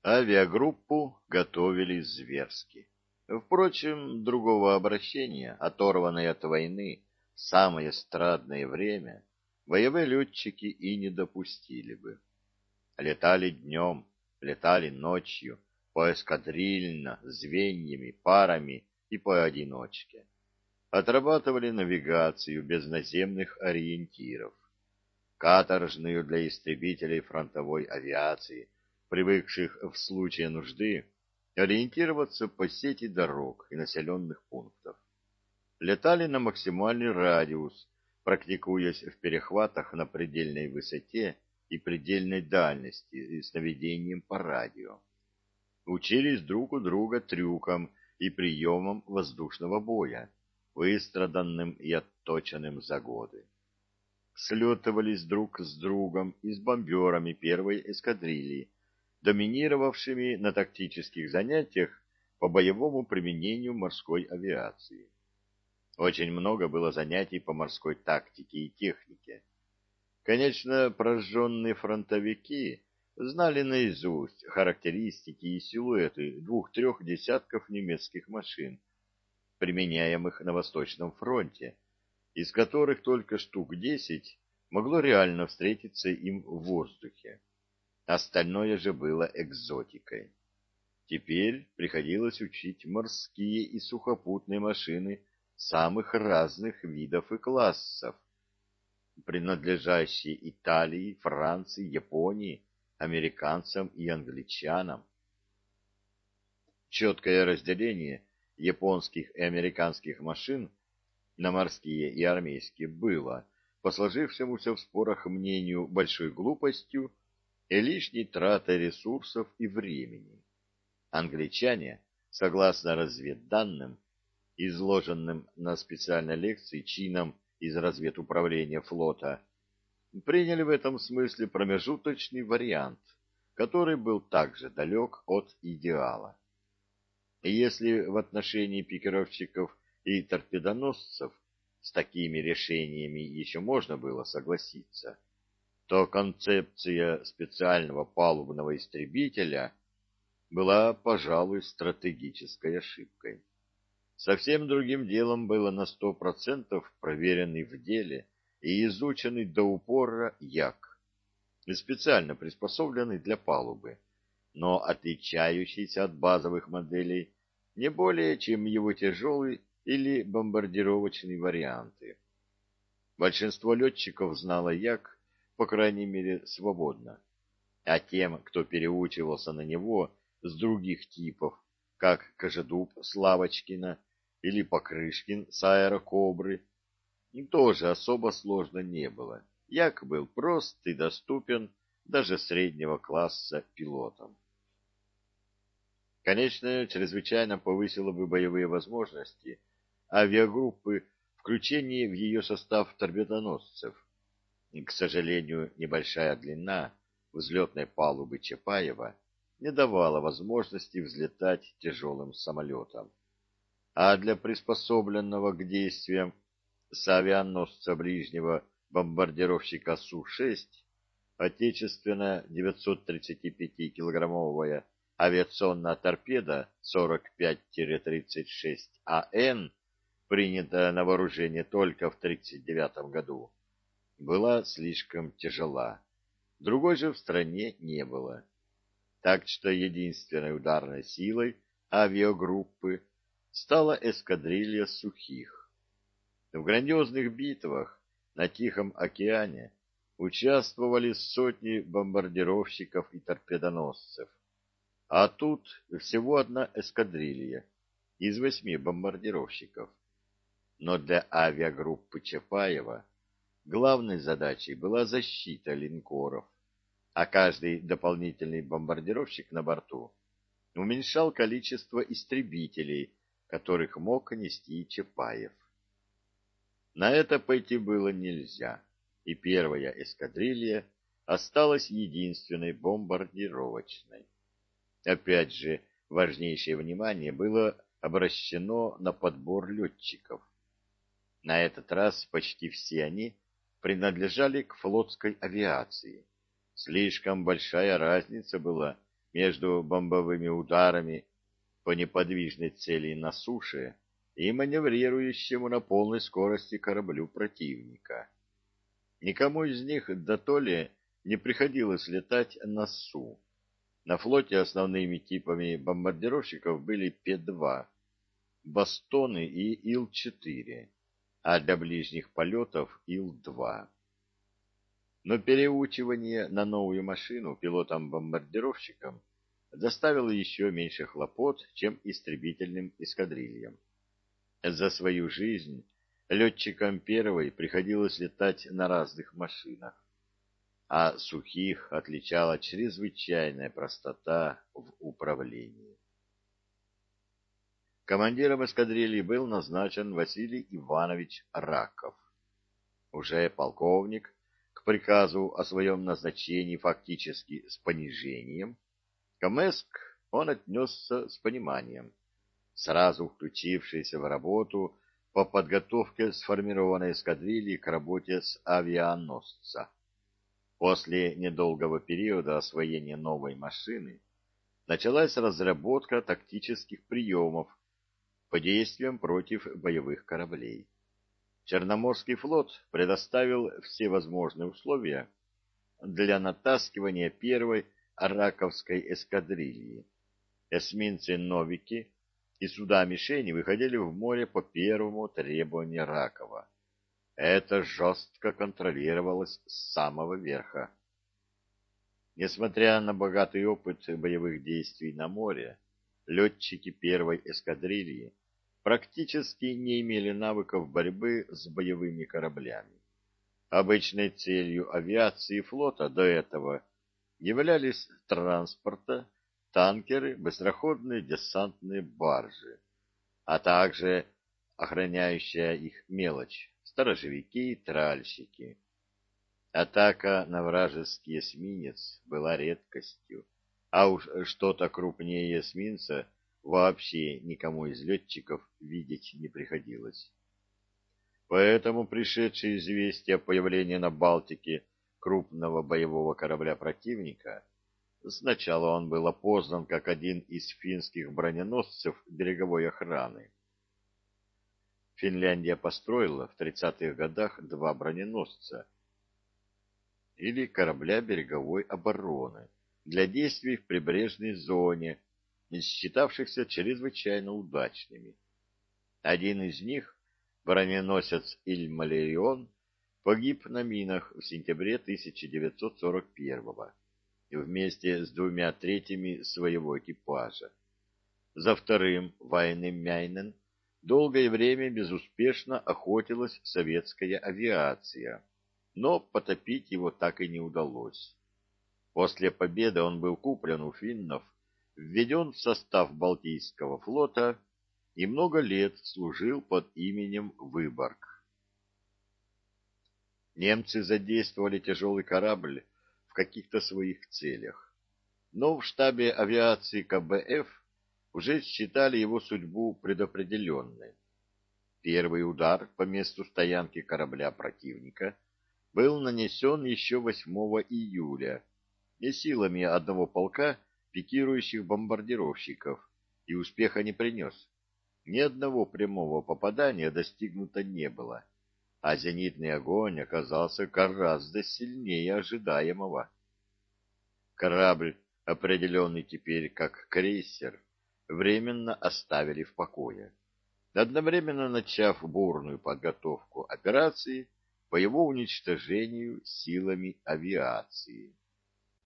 Авиагруппу готовили зверски. Впрочем, другого обращения, оторванной от войны в самое страдное время, боевые летчики и не допустили бы. Летали днем, летали ночью, поэскадрильно, звеньями, парами и поодиночке. Отрабатывали навигацию без наземных ориентиров, каторжную для истребителей фронтовой авиации, привыкших в случае нужды ориентироваться по сети дорог и населенных пунктов. Летали на максимальный радиус, практикуясь в перехватах на предельной высоте и предельной дальности и с наведением по радио. Учились друг у друга трюкам и приемам воздушного боя, выстраданным и отточенным за годы. Слетывались друг с другом и с бомберами первой эскадрильи, доминировавшими на тактических занятиях по боевому применению морской авиации. Очень много было занятий по морской тактике и технике. Конечно, прожженные фронтовики знали наизусть характеристики и силуэты двух-трех десятков немецких машин, применяемых на Восточном фронте, из которых только штук 10 могло реально встретиться им в воздухе. Остальное же было экзотикой. Теперь приходилось учить морские и сухопутные машины самых разных видов и классов, принадлежащие Италии, Франции, Японии, американцам и англичанам. Четкое разделение японских и американских машин на морские и армейские было, по сложившемуся в спорах мнению, большой глупостью и лишней тратой ресурсов и времени. Англичане, согласно разведданным, изложенным на специальной лекции чином из разведуправления флота, приняли в этом смысле промежуточный вариант, который был также далек от идеала. И если в отношении пикировщиков и торпедоносцев с такими решениями еще можно было согласиться, то концепция специального палубного истребителя была, пожалуй, стратегической ошибкой. Совсем другим делом было на 100% проверенный в деле и изученный до упора Як, специально приспособленный для палубы, но отличающийся от базовых моделей не более, чем его тяжелый или бомбардировочный варианты. Большинство летчиков знало Як, по крайней мере, свободно, а тем, кто переучивался на него с других типов, как Кожедуб с Лавочкина или Покрышкин с Аэрокобры, тоже особо сложно не было. Як был прост и доступен даже среднего класса пилотам. Конечно, чрезвычайно повысило бы боевые возможности авиагруппы включение в ее состав торпедоносцев. И, к сожалению, небольшая длина взлетной палубы Чапаева не давала возможности взлетать тяжелым самолетом. А для приспособленного к действиям с авианосца ближнего бомбардировщика Су-6 отечественная 935-килограммовая авиационная торпеда 45-36 АН, принятая на вооружение только в 1939 году, была слишком тяжела. Другой же в стране не было. Так что единственной ударной силой авиагруппы стала эскадрилья Сухих. В грандиозных битвах на Тихом океане участвовали сотни бомбардировщиков и торпедоносцев. А тут всего одна эскадрилья из 8 бомбардировщиков. Но для авиагруппы Чапаева главной задачей была защита линкоров, а каждый дополнительный бомбардировщик на борту уменьшал количество истребителей, которых мог нести Чапаев. На это пойти было нельзя, и первая эскадрилья осталась единственной бомбардировочной. Опять же, важнейшее внимание было обращено на подбор летчиков. На этот раз почти все они принадлежали к флотской авиации. Слишком большая разница была между бомбовыми ударами по неподвижной цели на суше и маневрирующему на полной скорости кораблю противника. Никому из них до то ли не приходилось летать на СУ. На флоте основными типами бомбардировщиков были П-2, Бостоны и Ил-4, а для ближних полетов Ил-2. Но переучивание на новую машину пилотам-бомбардировщикам доставило еще меньше хлопот, чем истребительным эскадрильям. За свою жизнь летчикам первой приходилось летать на разных машинах, а сухих отличала чрезвычайная простота в управлении. Командиром эскадрильи был назначен Василий Иванович Раков. Уже полковник, к приказу о своем назначении фактически с понижением, к МСК он отнесся с пониманием, сразу включившийся в работу по подготовке сформированной эскадрильи к работе с авианосца. После недолгого периода освоения новой машины началась разработка тактических приемов по действиям против боевых кораблей. Черноморский флот предоставил все возможные условия для натаскивания первой Раковской эскадрильи. Эсминцы «Новики» и суда-мишени выходили в море по первому требованию Ракова. Это жестко контролировалось с самого верха. Несмотря на богатый опыт боевых действий на море, летчики первой эскадрильи практически не имели навыков борьбы с боевыми кораблями. Обычной целью авиации флота до этого являлись транспорта, танкеры, быстроходные десантные баржи, а также охраняющая их мелочь, сторожевики и тральщики. Атака на вражеский эсминец была редкостью, а уж что-то крупнее эсминца вообще никому из летчиков видеть не приходилось. Поэтому пришедшее известие о появлении на Балтике крупного боевого корабля противника, сначала он был опознан как один из финских броненосцев береговой охраны. Финляндия построила в 30-х годах 2 броненосца или корабля береговой обороны для действий в прибрежной зоне, считавшихся чрезвычайно удачными. Один из них, броненосец Ильмарион, погиб на минах в сентябре 1941-го вместе с 2/3 своего экипажа. За вторым, Вайнемяйнен, долгое время безуспешно охотилась советская авиация, но потопить его так и не удалось. После победы он был куплен у финнов, введен в состав Балтийского флота и много лет служил под именем Выборг. Немцы задействовали тяжелый корабль в каких-то своих целях, но в штабе авиации КБФ уже считали его судьбу предопределенной. Первый удар по месту стоянки корабля противника был нанесен еще 8 июля и силами одного полка пикирующих бомбардировщиков, и успеха не принес. Ни одного прямого попадания достигнуто не было, а зенитный огонь оказался гораздо сильнее ожидаемого. Корабль, определенный теперь как крейсер, временно оставили в покое, одновременно начав бурную подготовку операции по его уничтожению силами авиации.